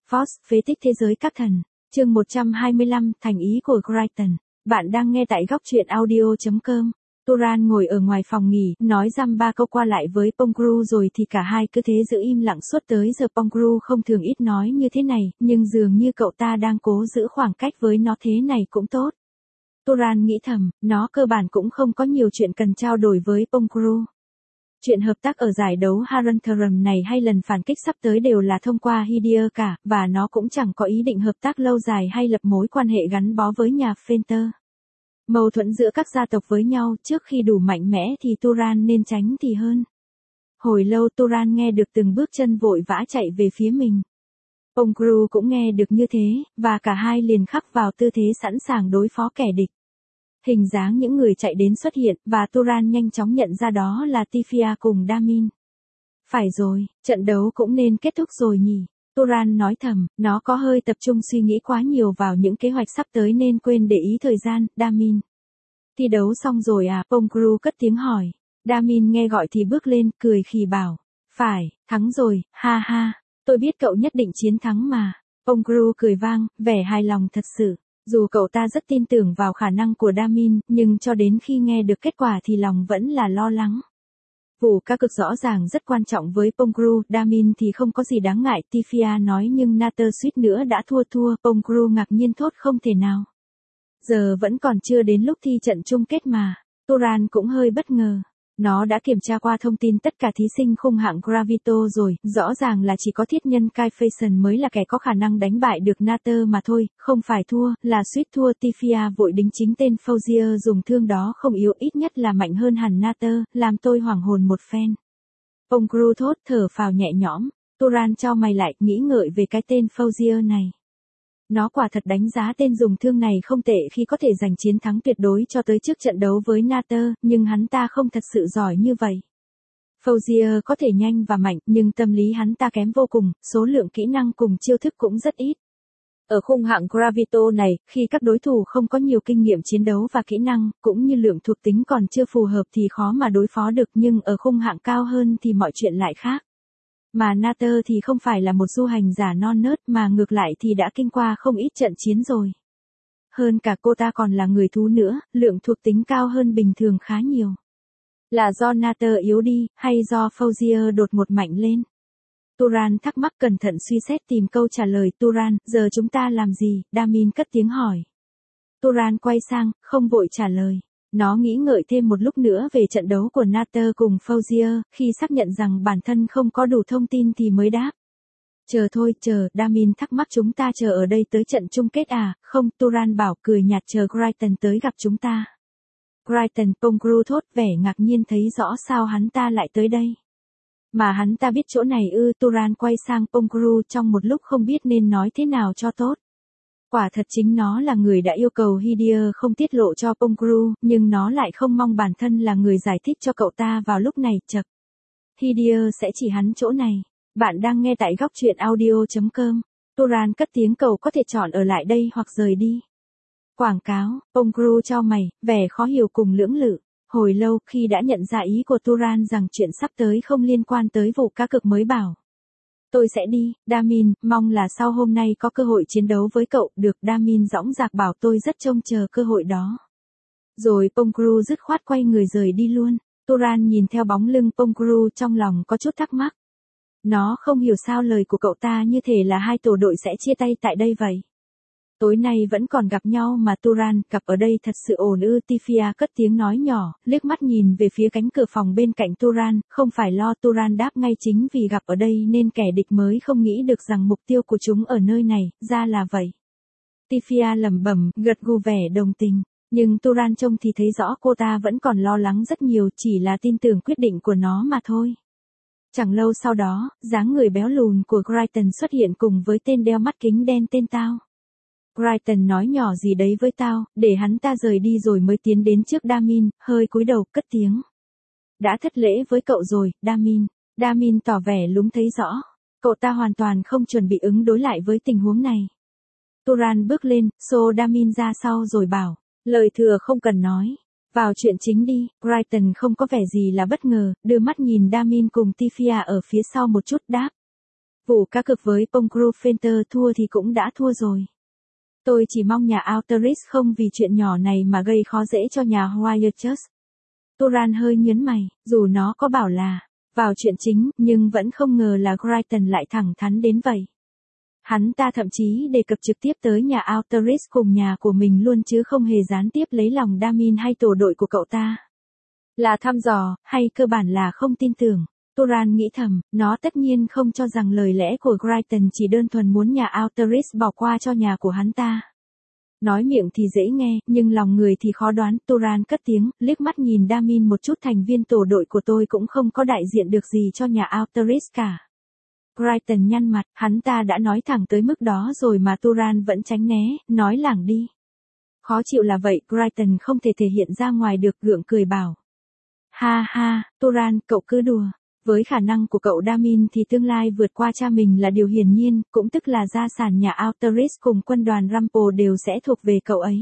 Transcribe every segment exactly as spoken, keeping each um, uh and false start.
Fox, phế tích thế giới các thần. Chương một trăm hai mươi lăm, thành ý của Crichton. Bạn đang nghe tại góc truyện audio chấm com. Turan ngồi ở ngoài phòng nghỉ, nói dăm ba câu qua lại với Pongru rồi thì cả hai cứ thế giữ im lặng suốt tới giờ. Pongru không thường ít nói như thế này, nhưng dường như cậu ta đang cố giữ khoảng cách với nó, thế này cũng tốt. Turan nghĩ thầm, nó cơ bản cũng không có nhiều chuyện cần trao đổi với Pongru. Chuyện hợp tác ở giải đấu Harantarum này hay lần phản kích sắp tới đều là thông qua Hydia cả, và nó cũng chẳng có ý định hợp tác lâu dài hay lập mối quan hệ gắn bó với nhà Fenter. Mâu thuẫn giữa các gia tộc với nhau trước khi đủ mạnh mẽ thì Turan nên tránh thì hơn. Hồi lâu Turan nghe được từng bước chân vội vã chạy về phía mình. Pongru cũng nghe được như thế, và cả hai liền khắc vào tư thế sẵn sàng đối phó kẻ địch. Hình dáng những người chạy đến xuất hiện, và Turan nhanh chóng nhận ra đó là Tifia cùng Damin. Phải rồi, trận đấu cũng nên kết thúc rồi nhỉ. Turan nói thầm, nó có hơi tập trung suy nghĩ quá nhiều vào những kế hoạch sắp tới nên quên để ý thời gian. Damin. Thi đấu xong rồi à? Pongru cất tiếng hỏi. Damin nghe gọi thì bước lên, cười khì bảo. Phải, thắng rồi, ha ha, tôi biết cậu nhất định chiến thắng mà. Pongru cười vang, vẻ hài lòng thật sự. Dù cậu ta rất tin tưởng vào khả năng của Damin, nhưng cho đến khi nghe được kết quả thì lòng vẫn là lo lắng. Vụ cá cược rõ ràng rất quan trọng với Pongru, Damin thì không có gì đáng ngại, Tifia nói, nhưng Nater suýt nữa đã thua thua, Pongru ngạc nhiên thốt không thể nào. Giờ vẫn còn chưa đến lúc thi trận chung kết mà. Turan cũng hơi bất ngờ. Nó đã kiểm tra qua thông tin tất cả thí sinh khung hạng Gravito rồi, rõ ràng là chỉ có thiết nhân Kai Faison mới là kẻ có khả năng đánh bại được Nater mà thôi, không phải thua, là suýt thua. Tifia vội đính chính tên Fauzier dùng thương đó không yếu, ít nhất là mạnh hơn hẳn Nater, làm tôi hoảng hồn một phen. Pongru thốt thở phào nhẹ nhõm, Turan chau mày lại, nghĩ ngợi về cái tên Fauzier này. Nó quả thật đánh giá tên dùng thương này không tệ khi có thể giành chiến thắng tuyệt đối cho tới trước trận đấu với Nater, nhưng hắn ta không thật sự giỏi như vậy. Fauzier có thể nhanh và mạnh, nhưng tâm lý hắn ta kém vô cùng, số lượng kỹ năng cùng chiêu thức cũng rất ít. Ở khung hạng Gravito này, khi các đối thủ không có nhiều kinh nghiệm chiến đấu và kỹ năng, cũng như lượng thuộc tính còn chưa phù hợp thì khó mà đối phó được, nhưng ở khung hạng cao hơn thì mọi chuyện lại khác. Mà Nater thì không phải là một du hành giả non nớt mà ngược lại thì đã kinh qua không ít trận chiến rồi. Hơn cả cô ta còn là người thú nữa, lượng thuộc tính cao hơn bình thường khá nhiều. Là do Nater yếu đi, hay do Fauzier đột ngột mạnh lên? Turan thắc mắc, cẩn thận suy xét tìm câu trả lời. Turan, giờ chúng ta làm gì? Damin cất tiếng hỏi. Turan quay sang, không vội trả lời. Nó nghĩ ngợi thêm một lúc nữa về trận đấu của Nater cùng Fauzier, khi xác nhận rằng bản thân không có đủ thông tin thì mới đáp. Chờ thôi, chờ. Damin thắc mắc, chúng ta chờ ở đây tới trận chung kết à? Không, Turan bảo, cười nhạt, chờ Crichton tới gặp chúng ta. Crichton? Pongru thốt, vẻ ngạc nhiên, thấy rõ sao hắn ta lại tới đây. Mà hắn ta biết chỗ này ư? Turan quay sang Pongru trong một lúc không biết nên nói thế nào cho tốt. Quả thật chính nó là người đã yêu cầu Hydia không tiết lộ cho Pongru, nhưng nó lại không mong bản thân là người giải thích cho cậu ta vào lúc này. Chậc. Hydia sẽ chỉ hắn chỗ này. Bạn đang nghe tại góc truyện audio chấm com. Turan cất tiếng, cầu có thể chọn ở lại đây hoặc rời đi. Quảng cáo. Pongru chau mày, vẻ khó hiểu cùng lưỡng lự. Hồi lâu khi đã nhận ra ý của Turan rằng chuyện sắp tới không liên quan tới vụ cá cược mới bảo. Tôi sẽ đi, Damin, mong là sau hôm nay có cơ hội chiến đấu với cậu. Được, Damin dõng dạc bảo, tôi rất trông chờ cơ hội đó. Rồi Pongru dứt khoát quay người rời đi luôn. Turan nhìn theo bóng lưng Pongru trong lòng có chút thắc mắc. Nó không hiểu sao lời của cậu ta như thể là hai tổ đội sẽ chia tay tại đây vậy. Tối nay vẫn còn gặp nhau mà. Turan, gặp ở đây thật sự ổn ư? Tifia cất tiếng nói nhỏ, liếc mắt nhìn về phía cánh cửa phòng bên cạnh Turan. Không phải lo. Turan đáp ngay, chính vì gặp ở đây nên kẻ địch mới không nghĩ được rằng mục tiêu của chúng ở nơi này, ra là vậy. Tifia lẩm bẩm, gật gù vẻ đồng tình. Nhưng Turan trông thì thấy rõ cô ta vẫn còn lo lắng rất nhiều, chỉ là tin tưởng quyết định của nó mà thôi. Chẳng lâu sau đó, dáng người béo lùn của Crichton xuất hiện cùng với tên đeo mắt kính đen tên Tao. Crichton nói nhỏ gì đấy với Tao, để hắn ta rời đi rồi mới tiến đến trước Damin, hơi cúi đầu cất tiếng. Đã thất lễ với cậu rồi, Damin. Damin tỏ vẻ lúng thấy rõ. Cậu ta hoàn toàn không chuẩn bị ứng đối lại với tình huống này. Turan bước lên, xô Damin ra sau rồi bảo, lời thừa không cần nói. Vào chuyện chính đi. Crichton không có vẻ gì là bất ngờ, đưa mắt nhìn Damin cùng Tifia ở phía sau một chút, đáp. Vụ cá cược với Pongru Fenter thua thì cũng đã thua rồi. Tôi chỉ mong nhà Alteris không vì chuyện nhỏ này mà gây khó dễ cho nhà Wyatt. Turan hơi nhớn mày, dù nó có bảo là vào chuyện chính, nhưng vẫn không ngờ là Crichton lại thẳng thắn đến vậy. Hắn ta thậm chí đề cập trực tiếp tới nhà Alteris cùng nhà của mình luôn chứ không hề gián tiếp lấy lòng Damin hay tổ đội của cậu ta. Là thăm dò, hay cơ bản là không tin tưởng. Turan nghĩ thầm, nó tất nhiên không cho rằng lời lẽ của Crichton chỉ đơn thuần muốn nhà Alteris bỏ qua cho nhà của hắn ta. Nói miệng thì dễ nghe, nhưng lòng người thì khó đoán. Turan cất tiếng, liếc mắt nhìn Damin một chút, thành viên tổ đội của tôi cũng không có đại diện được gì cho nhà Alteris cả. Crichton nhăn mặt, hắn ta đã nói thẳng tới mức đó rồi mà Turan vẫn tránh né, nói lảng đi. Khó chịu là vậy, Crichton không thể thể hiện ra ngoài được, gượng cười bảo. Ha ha, Turan, cậu cứ đùa. Với khả năng của cậu Damin thì tương lai vượt qua cha mình là điều hiển nhiên, cũng tức là gia sản nhà Alteris cùng quân đoàn Rumple đều sẽ thuộc về cậu ấy.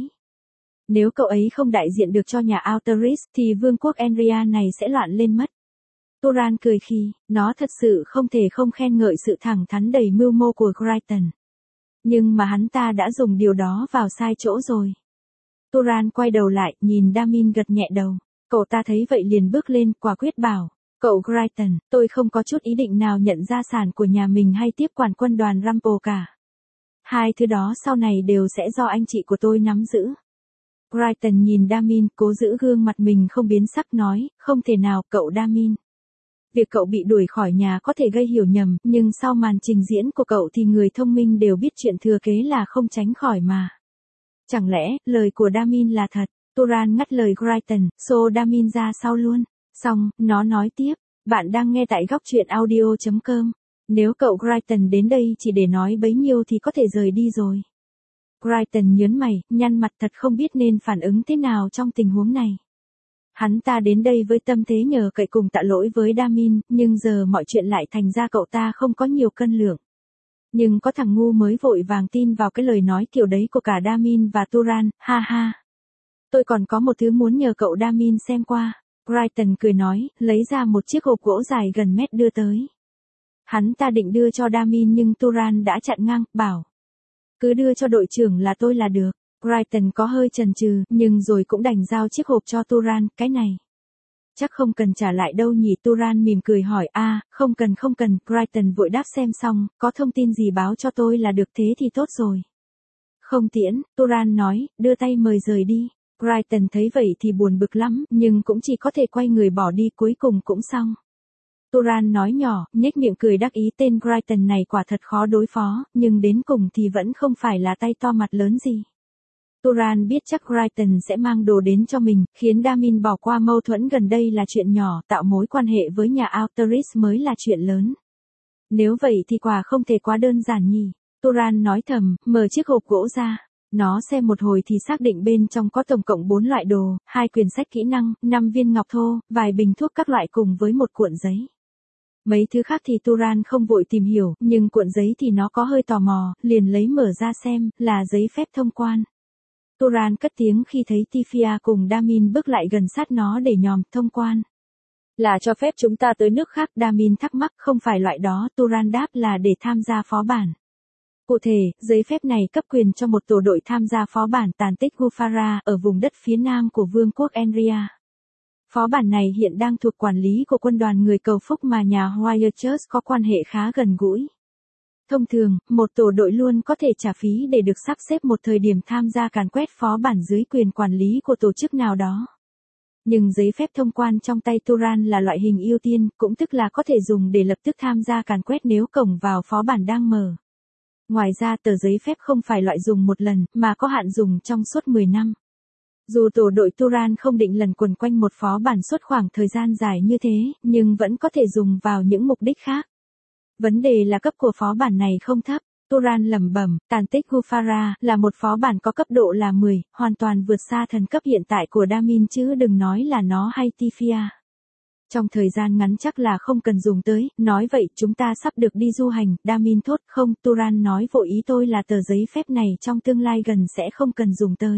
Nếu cậu ấy không đại diện được cho nhà Alteris thì vương quốc Enria này sẽ loạn lên mất. Turan cười khi, nó thật sự không thể không khen ngợi sự thẳng thắn đầy mưu mô của Crichton. Nhưng mà hắn ta đã dùng điều đó vào sai chỗ rồi. Turan quay đầu lại, nhìn Damin gật nhẹ đầu. Cậu ta thấy vậy liền bước lên, quả quyết bảo. Cậu Crichton, tôi không có chút ý định nào nhận gia sản của nhà mình hay tiếp quản quân đoàn Rumple cả. Hai thứ đó sau này đều sẽ do anh chị của tôi nắm giữ. Crichton nhìn Damin, cố giữ gương mặt mình không biến sắc, nói, không thể nào, cậu Damin. Việc cậu bị đuổi khỏi nhà có thể gây hiểu nhầm, nhưng sau màn trình diễn của cậu thì người thông minh đều biết chuyện thừa kế là không tránh khỏi mà. Chẳng lẽ, lời của Damin là thật? Turan ngắt lời Crichton, xô Damin ra sau luôn. Xong, nó nói tiếp, bạn đang nghe tại góc truyện audio chấm com. Nếu cậu Crichton đến đây chỉ để nói bấy nhiêu thì có thể rời đi rồi. Crichton nhớn mày, nhăn mặt, thật không biết nên phản ứng thế nào trong tình huống này. Hắn ta đến đây với tâm thế nhờ cậy cùng tạ lỗi với Damin, nhưng giờ mọi chuyện lại thành ra cậu ta không có nhiều cân lượng. Nhưng có thằng ngu mới vội vàng tin vào cái lời nói kiểu đấy của cả Damin và Turan, ha ha. Tôi còn có một thứ muốn nhờ cậu Damin xem qua. Crichton cười nói, lấy ra một chiếc hộp gỗ dài gần mét đưa tới. Hắn ta định đưa cho Damin nhưng Turan đã chặn ngang, bảo. Cứ đưa cho đội trưởng là tôi là được. Crichton có hơi chần chừ, nhưng rồi cũng đành giao chiếc hộp cho Turan, cái này. Chắc không cần trả lại đâu nhỉ? Turan mỉm cười hỏi, a, à, không cần không cần. Crichton vội đáp, xem xong, có thông tin gì báo cho tôi là được, thế thì tốt rồi. Không tiễn, Turan nói, đưa tay mời rời đi. Crichton thấy vậy thì buồn bực lắm, nhưng cũng chỉ có thể quay người bỏ đi, cuối cùng cũng xong. Turan nói nhỏ, nhếch miệng cười đắc ý, tên Crichton này quả thật khó đối phó, nhưng đến cùng thì vẫn không phải là tay to mặt lớn gì. Turan biết chắc Crichton sẽ mang đồ đến cho mình, khiến Damin bỏ qua mâu thuẫn gần đây là chuyện nhỏ, tạo mối quan hệ với nhà Alteris mới là chuyện lớn. Nếu vậy thì quả không thể quá đơn giản nhỉ. Turan nói thầm, mở chiếc hộp gỗ ra. Nó xem một hồi thì xác định bên trong có tổng cộng bốn loại đồ, hai quyển sách kỹ năng, năm viên ngọc thô, vài bình thuốc các loại cùng với một cuộn giấy. Mấy thứ khác thì Turan không vội tìm hiểu, nhưng cuộn giấy thì nó có hơi tò mò, liền lấy mở ra xem, là giấy phép thông quan. Turan cất tiếng khi thấy Tifia cùng Damin bước lại gần sát nó để nhòm, thông quan. Là cho phép chúng ta tới nước khác, Damin thắc mắc, không phải loại đó, Turan đáp, là để tham gia phó bản. Cụ thể, giấy phép này cấp quyền cho một tổ đội tham gia phó bản tàn tích Gufara ở vùng đất phía nam của vương quốc Enria. Phó bản này hiện đang thuộc quản lý của quân đoàn người cầu phúc mà nhà Wyatt có quan hệ khá gần gũi. Thông thường, một tổ đội luôn có thể trả phí để được sắp xếp một thời điểm tham gia càn quét phó bản dưới quyền quản lý của tổ chức nào đó. Nhưng giấy phép thông quan trong tay Turan là loại hình ưu tiên, cũng tức là có thể dùng để lập tức tham gia càn quét nếu cổng vào phó bản đang mở. Ngoài ra tờ giấy phép không phải loại dùng một lần, mà có hạn dùng trong suốt mười năm. Dù tổ đội Turan không định lần quần quanh một phó bản suốt khoảng thời gian dài như thế, nhưng vẫn có thể dùng vào những mục đích khác. Vấn đề là cấp của phó bản này không thấp. Turan lẩm bẩm, tàn tích Gufara là một phó bản có cấp độ là mười, hoàn toàn vượt xa thần cấp hiện tại của Damin chứ đừng nói là nó hay Tifia. Trong thời gian ngắn chắc là không cần dùng tới, nói vậy chúng ta sắp được đi du hành, Damin thốt, không, Turan nói vội, ý tôi là tờ giấy phép này trong tương lai gần sẽ không cần dùng tới.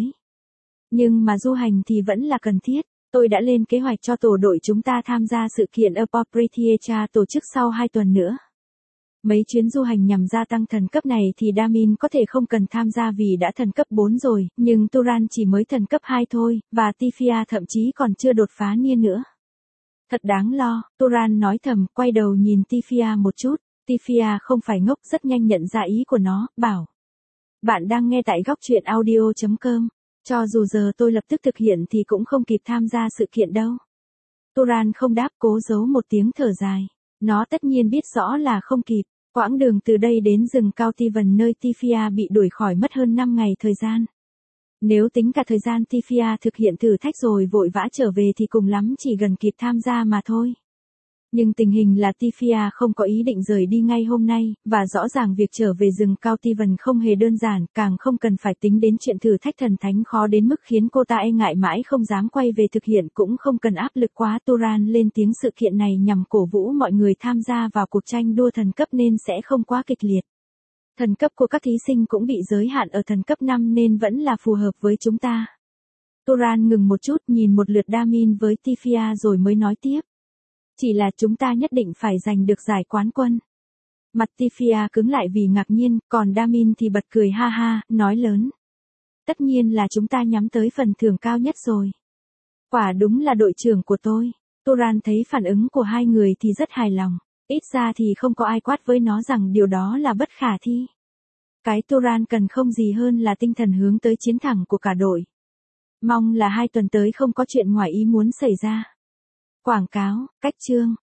Nhưng mà du hành thì vẫn là cần thiết, tôi đã lên kế hoạch cho tổ đội chúng ta tham gia sự kiện Appropriatia tổ chức sau hai tuần nữa. Mấy chuyến du hành nhằm gia tăng thần cấp này thì Damin có thể không cần tham gia vì đã thần cấp bốn rồi, nhưng Turan chỉ mới thần cấp hai thôi, và Tifia thậm chí còn chưa đột phá niên nữa. Thật đáng lo, Turan nói thầm, quay đầu nhìn Tifia một chút. Tifia không phải ngốc, rất nhanh nhận ra ý của nó, bảo. Bạn đang nghe tại góc truyện audio.com. Cho dù giờ tôi lập tức thực hiện thì cũng không kịp tham gia sự kiện đâu. Turan không đáp, cố giấu một tiếng thở dài. Nó tất nhiên biết rõ là không kịp. Quãng đường từ đây đến rừng cao Tivan nơi Tifia bị đuổi khỏi mất hơn năm ngày thời gian. Nếu tính cả thời gian Tifia thực hiện thử thách rồi vội vã trở về thì cùng lắm chỉ gần kịp tham gia mà thôi. Nhưng tình hình là Tifia không có ý định rời đi ngay hôm nay, và rõ ràng việc trở về rừng cao Tivan không hề đơn giản, càng không cần phải tính đến chuyện thử thách thần thánh khó đến mức khiến cô ta e ngại mãi không dám quay về thực hiện, cũng không cần áp lực quá. Turan lên tiếng, sự kiện này nhằm cổ vũ mọi người tham gia vào cuộc tranh đua thần cấp nên sẽ không quá kịch liệt. Thần cấp của các thí sinh cũng bị giới hạn ở thần cấp năm nên vẫn là phù hợp với chúng ta. Turan ngừng một chút, nhìn một lượt Damin với Tifia rồi mới nói tiếp. Chỉ là chúng ta nhất định phải giành được giải quán quân. Mặt Tifia cứng lại vì ngạc nhiên, còn Damin thì bật cười ha ha, nói lớn. Tất nhiên là chúng ta nhắm tới phần thưởng cao nhất rồi. Quả đúng là đội trưởng của tôi. Turan thấy phản ứng của hai người thì rất hài lòng. Ít ra thì không có ai quát với nó rằng điều đó là bất khả thi. Cái Turan cần không gì hơn là tinh thần hướng tới chiến thắng của cả đội. Mong là hai tuần tới không có chuyện ngoài ý muốn xảy ra. Quảng cáo, cách chương.